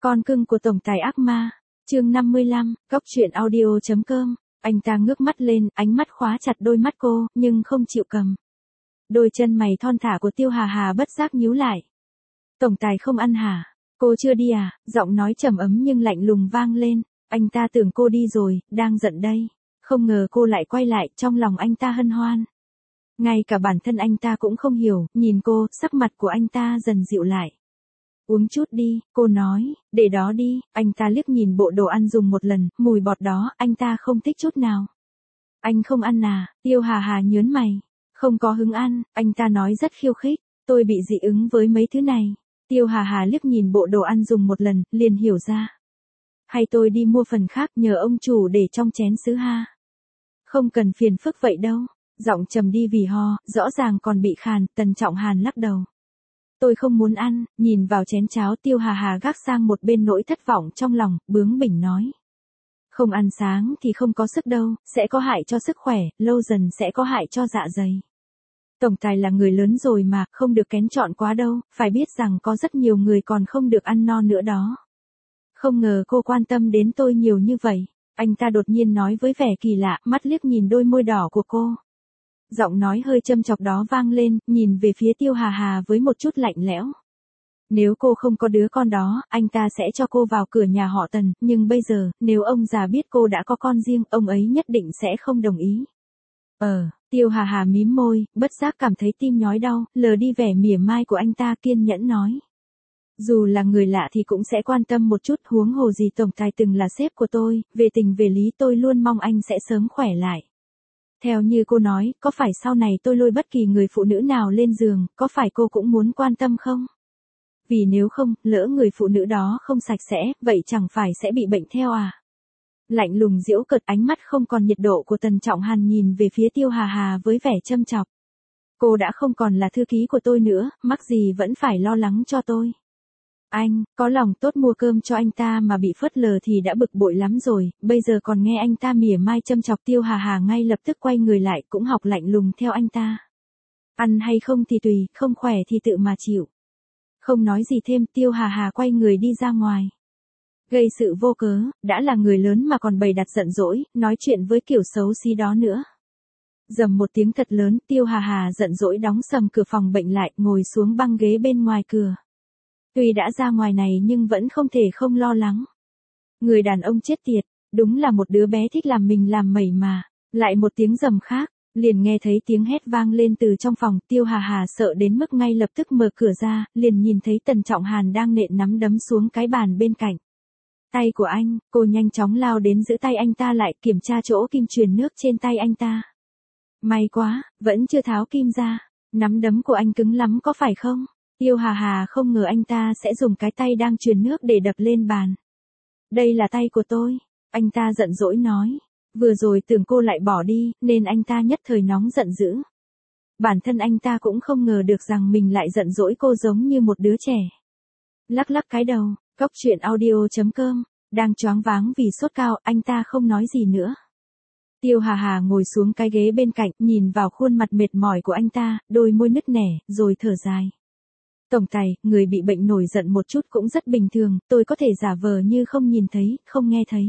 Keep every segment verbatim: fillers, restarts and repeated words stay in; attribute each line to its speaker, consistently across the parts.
Speaker 1: Con cưng của tổng tài ác ma, chương năm mươi lăm, cóc truyện audio chấm com. Anh ta ngước mắt lên, ánh mắt khóa chặt đôi mắt cô, nhưng không chịu cầm. Đôi chân mày thon thả của Tiêu Hà Hà bất giác nhíu lại. Tổng tài không ăn hả? Cô chưa đi à? Giọng nói trầm ấm nhưng lạnh lùng vang lên. Anh ta tưởng cô đi rồi, đang giận đây. Không ngờ cô lại quay lại, trong lòng anh ta hân hoan. Ngay cả bản thân anh ta cũng không hiểu, nhìn cô, sắc mặt của anh ta dần dịu lại. Uống chút đi, cô nói, để đó đi. Anh ta liếc nhìn bộ đồ ăn dùng một lần, mùi bọt đó, anh ta không thích chút nào. Anh không ăn à? Tiêu Hà Hà nhớn mày. Không có hứng ăn, anh ta nói rất khiêu khích. Tôi bị dị ứng với mấy thứ này. Tiêu Hà Hà liếc nhìn bộ đồ ăn dùng một lần, liền hiểu ra. Hay tôi đi mua phần khác nhờ ông chủ để trong chén sứ ha. Không cần phiền phức vậy đâu. Giọng trầm đi vì ho, rõ ràng còn bị khàn, Tần Trọng Hàn lắc đầu. Tôi không muốn ăn, nhìn vào chén cháo Tiêu Hà Hà gác sang một bên nỗi thất vọng trong lòng, bướng bỉnh nói. Không ăn sáng thì không có sức đâu, sẽ có hại cho sức khỏe, lâu dần sẽ có hại cho dạ dày. Tổng tài là người lớn rồi mà, không được kén chọn quá đâu, phải biết rằng có rất nhiều người còn không được ăn no nữa đó. Không ngờ cô quan tâm đến tôi nhiều như vậy. Anh ta đột nhiên nói với vẻ kỳ lạ, mắt liếc nhìn đôi môi đỏ của cô. Giọng nói hơi châm chọc đó vang lên, nhìn về phía Tiêu Hà Hà với một chút lạnh lẽo. Nếu cô không có đứa con đó, anh ta sẽ cho cô vào cửa nhà họ Tần, nhưng bây giờ, nếu ông già biết cô đã có con riêng, ông ấy nhất định sẽ không đồng ý. Ờ, Tiêu Hà Hà mím môi, bất giác cảm thấy tim nhói đau, lờ đi vẻ mỉa mai của anh ta, kiên nhẫn nói. Dù là người lạ thì cũng sẽ quan tâm một chút, huống hồ gì tổng tài từng là sếp của tôi, về tình về lý tôi luôn mong anh sẽ sớm khỏe lại. Theo như cô nói, có phải sau này tôi lôi bất kỳ người phụ nữ nào lên giường, có phải cô cũng muốn quan tâm không? Vì nếu không, lỡ người phụ nữ đó không sạch sẽ, vậy chẳng phải sẽ bị bệnh theo à? Lạnh lùng giễu cợt, ánh mắt không còn nhiệt độ của Tần Trọng Hàn nhìn về phía Tiêu Hà Hà với vẻ châm chọc. Cô đã không còn là thư ký của tôi nữa, mắc gì vẫn phải lo lắng cho tôi. Anh, có lòng tốt mua cơm cho anh ta mà bị phớt lờ thì đã bực bội lắm rồi, bây giờ còn nghe anh ta mỉa mai châm chọc. Tiêu Hà Hà ngay lập tức quay người lại, cũng học lạnh lùng theo anh ta. Ăn hay không thì tùy, không khỏe thì tự mà chịu. Không nói gì thêm, Tiêu Hà Hà quay người đi ra ngoài. Gây sự vô cớ, đã là người lớn mà còn bày đặt giận dỗi, nói chuyện với kiểu xấu xí đó nữa. Dầm một tiếng thật lớn, Tiêu Hà Hà giận dỗi đóng sầm cửa phòng bệnh lại, ngồi xuống băng ghế bên ngoài cửa. Tuy đã ra ngoài này nhưng vẫn không thể không lo lắng. Người đàn ông chết tiệt, đúng là một đứa bé thích làm mình làm mẩy mà. Lại một tiếng rầm khác, liền nghe thấy tiếng hét vang lên từ trong phòng. Tiêu Hà Hà sợ đến mức ngay lập tức mở cửa ra, liền nhìn thấy Tần Trọng Hàn đang nện nắm đấm xuống cái bàn bên cạnh. Tay của anh, cô nhanh chóng lao đến giữ tay anh ta lại, kiểm tra chỗ kim truyền nước trên tay anh ta. May quá, vẫn chưa tháo kim ra. Nắm đấm của anh cứng lắm có phải không? Tiêu Hà Hà không ngờ anh ta sẽ dùng cái tay đang truyền nước để đập lên bàn. Đây là tay của tôi, anh ta giận dỗi nói. Vừa rồi tưởng cô lại bỏ đi, nên anh ta nhất thời nóng giận dữ. Bản thân anh ta cũng không ngờ được rằng mình lại giận dỗi cô giống như một đứa trẻ. Lắc lắc cái đầu, cóc truyện audio chấm com, đang choáng váng vì sốt cao, anh ta không nói gì nữa. Tiêu Hà Hà ngồi xuống cái ghế bên cạnh, nhìn vào khuôn mặt mệt mỏi của anh ta, đôi môi nứt nẻ, rồi thở dài. Tổng tài, người bị bệnh nổi giận một chút cũng rất bình thường, tôi có thể giả vờ như không nhìn thấy, không nghe thấy.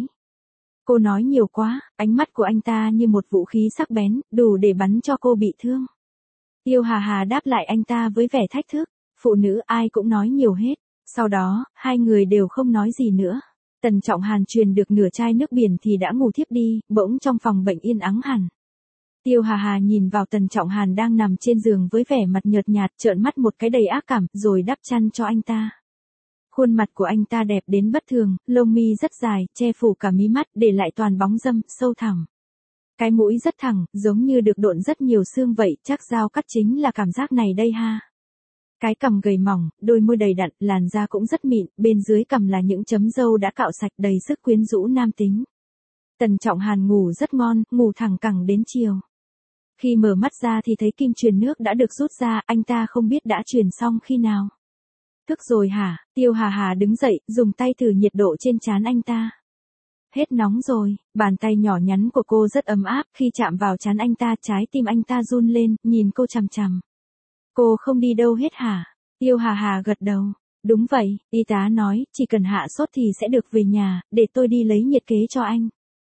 Speaker 1: Cô nói nhiều quá, ánh mắt của anh ta như một vũ khí sắc bén, đủ để bắn cho cô bị thương. Tiêu Hà Hà đáp lại anh ta với vẻ thách thức, phụ nữ ai cũng nói nhiều hết. Sau đó, hai người đều không nói gì nữa. Tần Trọng Hàn truyền được nửa chai nước biển thì đã ngủ thiếp đi, bỗng trong phòng bệnh yên ắng hẳn. Tiêu Hà Hà nhìn vào Tần Trọng Hàn đang nằm trên giường với vẻ mặt nhợt nhạt, trợn mắt một cái đầy ác cảm, rồi đắp chăn cho anh ta. Khuôn mặt của anh ta đẹp đến bất thường, lông mi rất dài, che phủ cả mí mắt, để lại toàn bóng râm, sâu thẳm. Cái mũi rất thẳng, giống như được độn rất nhiều xương vậy, chắc dao cắt chính là cảm giác này đây ha. Cái cằm gầy mỏng, đôi môi đầy đặn, làn da cũng rất mịn, bên dưới cằm là những chấm râu đã cạo sạch, đầy sức quyến rũ nam tính. Tần Trọng Hàn ngủ rất ngon, ngủ thẳng cẳng đến chiều. Khi mở mắt ra thì thấy kim truyền nước đã được rút ra, anh ta không biết đã truyền xong khi nào. Thức rồi hả? Tiêu Hà Hà đứng dậy, dùng tay thử nhiệt độ trên trán anh ta. Hết nóng rồi, bàn tay nhỏ nhắn của cô rất ấm áp, khi chạm vào trán anh ta, trái tim anh ta run lên, nhìn cô chằm chằm. Cô không đi đâu hết hả? Tiêu Hà Hà gật đầu. Đúng vậy, y tá nói, chỉ cần hạ sốt thì sẽ được về nhà, để tôi đi lấy nhiệt kế cho anh.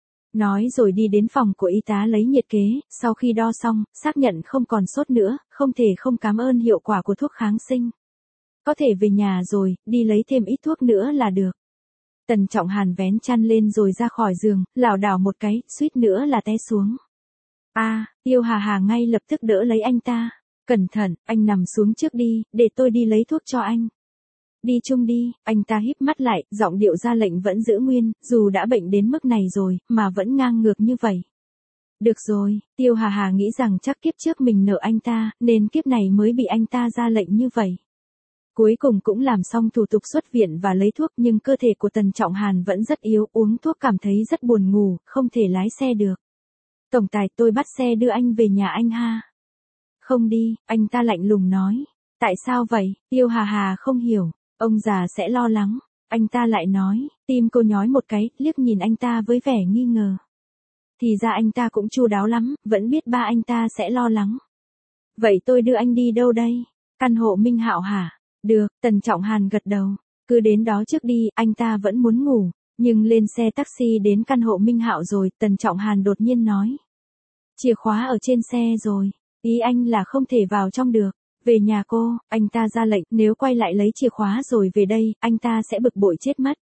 Speaker 1: Nói rồi đi đến phòng của y tá lấy nhiệt kế, sau khi đo xong, xác nhận không còn sốt nữa, không thể không cảm ơn hiệu quả của thuốc kháng sinh. Có thể về nhà rồi, đi lấy thêm ít thuốc nữa là được. Tần Trọng Hàn vén chăn lên rồi ra khỏi giường, lảo đảo một cái, suýt nữa là té xuống. A, à, Tiêu Hà Hà ngay lập tức đỡ lấy anh ta. Cẩn thận, anh nằm xuống trước đi, để tôi đi lấy thuốc cho anh. Đi chung đi, anh ta híp mắt lại, giọng điệu ra lệnh vẫn giữ nguyên, dù đã bệnh đến mức này rồi, mà vẫn ngang ngược như vậy. Được rồi, Tiêu Hà Hà nghĩ rằng chắc kiếp trước mình nợ anh ta, nên kiếp này mới bị anh ta ra lệnh như vậy. Cuối cùng cũng làm xong thủ tục xuất viện và lấy thuốc, nhưng cơ thể của Tần Trọng Hàn vẫn rất yếu, uống thuốc cảm thấy rất buồn ngủ, không thể lái xe được. Tổng tài, tôi bắt xe đưa anh về nhà anh ha. Không đi, anh ta lạnh lùng nói. Tại sao vậy? Tiêu Hà Hà không hiểu. Ông già sẽ lo lắng. Anh ta lại nói, tim cô nhói một cái, liếc nhìn anh ta với vẻ nghi ngờ. Thì ra anh ta cũng chu đáo lắm, vẫn biết ba anh ta sẽ lo lắng. Vậy tôi đưa anh đi đâu đây? Căn hộ Minh Hạo hả? Được, Tần Trọng Hàn gật đầu. Cứ đến đó trước đi, anh ta vẫn muốn ngủ. Nhưng lên xe taxi đến căn hộ Minh Hạo rồi, Tần Trọng Hàn đột nhiên nói. Chìa khóa ở trên xe rồi. Ý anh là không thể vào trong được. Về nhà cô, anh ta ra lệnh, nếu quay lại lấy chìa khóa rồi về đây, anh ta sẽ bực bội chết mất.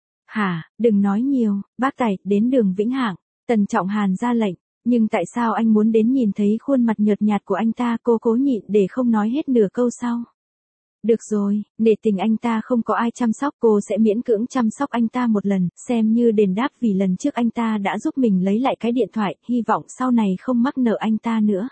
Speaker 1: Hả, đừng nói nhiều, bác tài, đến đường Vĩnh Hạng. Tần Trọng Hàn ra lệnh, nhưng tại sao anh muốn đến nhìn thấy khuôn mặt nhợt nhạt của anh ta? Cô cố nhịn để không nói hết nửa câu sau. Được rồi, nể tình anh ta không có ai chăm sóc, cô sẽ miễn cưỡng chăm sóc anh ta một lần, xem như đền đáp vì lần trước anh ta đã giúp mình lấy lại cái điện thoại, hy vọng sau này không mắc nợ anh ta nữa.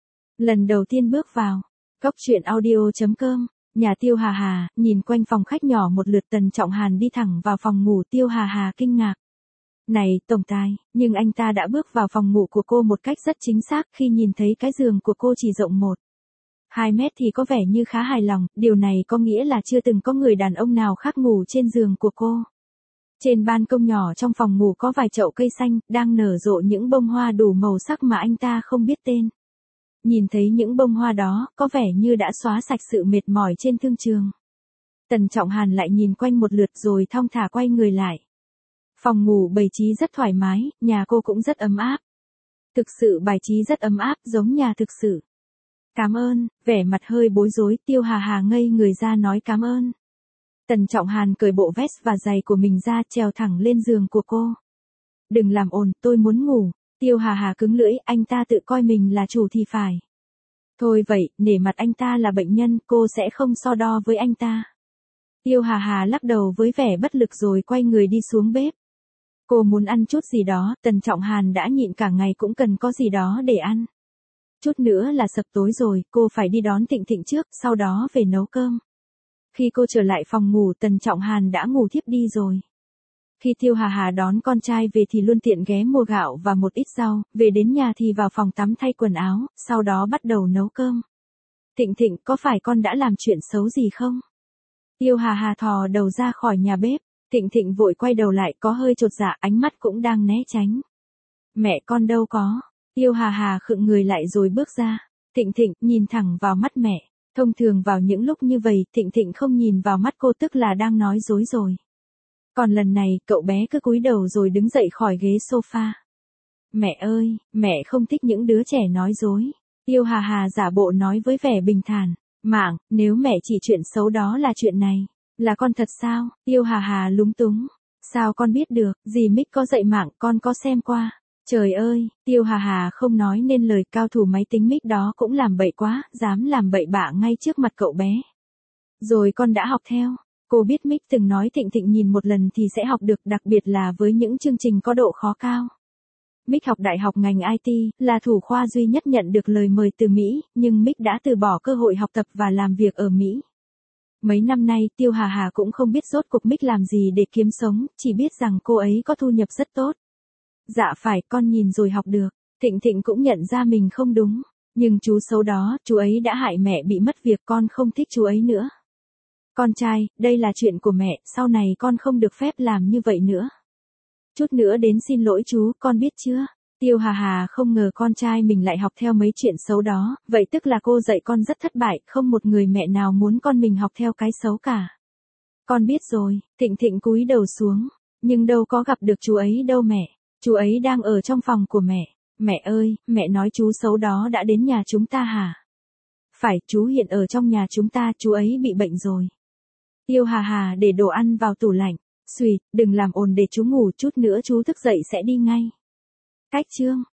Speaker 1: Lần đầu tiên bước vào, Góc truyện audio chấm com, nhà Tiêu Hà Hà, nhìn quanh phòng khách nhỏ một lượt, Tần Trọng Hàn đi thẳng vào phòng ngủ. Tiêu Hà Hà kinh ngạc. Này, tổng tài, nhưng anh ta đã bước vào phòng ngủ của cô một cách rất chính xác, khi nhìn thấy cái giường của cô chỉ rộng một hai mét thì có vẻ như khá hài lòng, điều này có nghĩa là chưa từng có người đàn ông nào khác ngủ trên giường của cô. Trên ban công nhỏ trong phòng ngủ có vài chậu cây xanh, đang nở rộ những bông hoa đủ màu sắc mà anh ta không biết tên. Nhìn thấy những bông hoa đó, có vẻ như đã xóa sạch sự mệt mỏi trên thương trường. Tần Trọng Hàn lại nhìn quanh một lượt rồi thong thả quay người lại. Phòng ngủ bày trí rất thoải mái, nhà cô cũng rất ấm áp. Thực sự bài trí rất ấm áp, giống nhà thực sự. Cảm ơn, vẻ mặt hơi bối rối, Tiêu Hà Hà ngây người ra nói cảm ơn. Tần Trọng Hàn cởi bộ vest và giày của mình ra, trèo thẳng lên giường của cô. Đừng làm ồn, tôi muốn ngủ. Tiêu Hà Hà cứng lưỡi, anh ta tự coi mình là chủ thì phải. Thôi vậy, nể mặt anh ta là bệnh nhân, cô sẽ không so đo với anh ta. Tiêu Hà Hà lắc đầu với vẻ bất lực rồi quay người đi xuống bếp. Cô muốn ăn chút gì đó, Tần Trọng Hàn đã nhịn cả ngày cũng cần có gì đó để ăn. Chút nữa là sập tối rồi, cô phải đi đón Thịnh Thịnh trước, sau đó về nấu cơm. Khi cô trở lại phòng ngủ, Tần Trọng Hàn đã ngủ thiếp đi rồi. Khi Tiêu Hà Hà đón con trai về thì luôn tiện ghé mua gạo và một ít rau, về đến nhà thì vào phòng tắm thay quần áo, sau đó bắt đầu nấu cơm. Thịnh Thịnh, có phải con đã làm chuyện xấu gì không? Tiêu Hà Hà thò đầu ra khỏi nhà bếp, Thịnh Thịnh vội quay đầu lại, có hơi chột dạ, ánh mắt cũng đang né tránh. Mẹ con đâu có. Tiêu Hà Hà khựng người lại rồi bước ra. Thịnh Thịnh, nhìn thẳng vào mắt mẹ. Thông thường vào những lúc như vậy, Thịnh Thịnh không nhìn vào mắt cô tức là đang nói dối rồi. Còn lần này, cậu bé cứ cúi đầu rồi đứng dậy khỏi ghế sofa. Mẹ ơi, mẹ không thích những đứa trẻ nói dối. Tiêu Hà Hà giả bộ nói với vẻ bình thản. Mạng, nếu mẹ chỉ chuyện xấu đó là chuyện này. Là con thật sao? Tiêu Hà Hà lúng túng. Sao con biết được, dì Mích có dạy mạng, con có xem qua. Trời ơi, Tiêu Hà Hà không nói nên lời, cao thủ máy tính Mích đó cũng làm bậy quá, dám làm bậy bạ ngay trước mặt cậu bé. Rồi con đã học theo. Cô biết Mích từng nói Thịnh Thịnh nhìn một lần thì sẽ học được, đặc biệt là với những chương trình có độ khó cao. Mích học đại học ngành i tê, là thủ khoa duy nhất nhận được lời mời từ Mỹ, nhưng Mích đã từ bỏ cơ hội học tập và làm việc ở Mỹ. Mấy năm nay, Tiêu Hà Hà cũng không biết rốt cuộc Mích làm gì để kiếm sống, chỉ biết rằng cô ấy có thu nhập rất tốt. Dạ phải, con nhìn rồi học được. Thịnh Thịnh cũng nhận ra mình không đúng. Nhưng chú xấu đó, chú ấy đã hại mẹ bị mất việc, con không thích chú ấy nữa. Con trai, đây là chuyện của mẹ, sau này con không được phép làm như vậy nữa. Chút nữa đến xin lỗi chú, con biết chưa? Tiêu Hà Hà không ngờ con trai mình lại học theo mấy chuyện xấu đó, vậy tức là cô dạy con rất thất bại, không một người mẹ nào muốn con mình học theo cái xấu cả. Con biết rồi, Thịnh Thịnh cúi đầu xuống, nhưng đâu có gặp được chú ấy đâu mẹ, chú ấy đang ở trong phòng của mẹ. Mẹ ơi, mẹ nói chú xấu đó đã đến nhà chúng ta hả? Phải, chú hiện ở trong nhà chúng ta, chú ấy bị bệnh rồi. Tiêu Hà Hà để đồ ăn vào tủ lạnh, xùi, đừng làm ồn để chú ngủ, chút nữa chú thức dậy sẽ đi ngay. Cách chương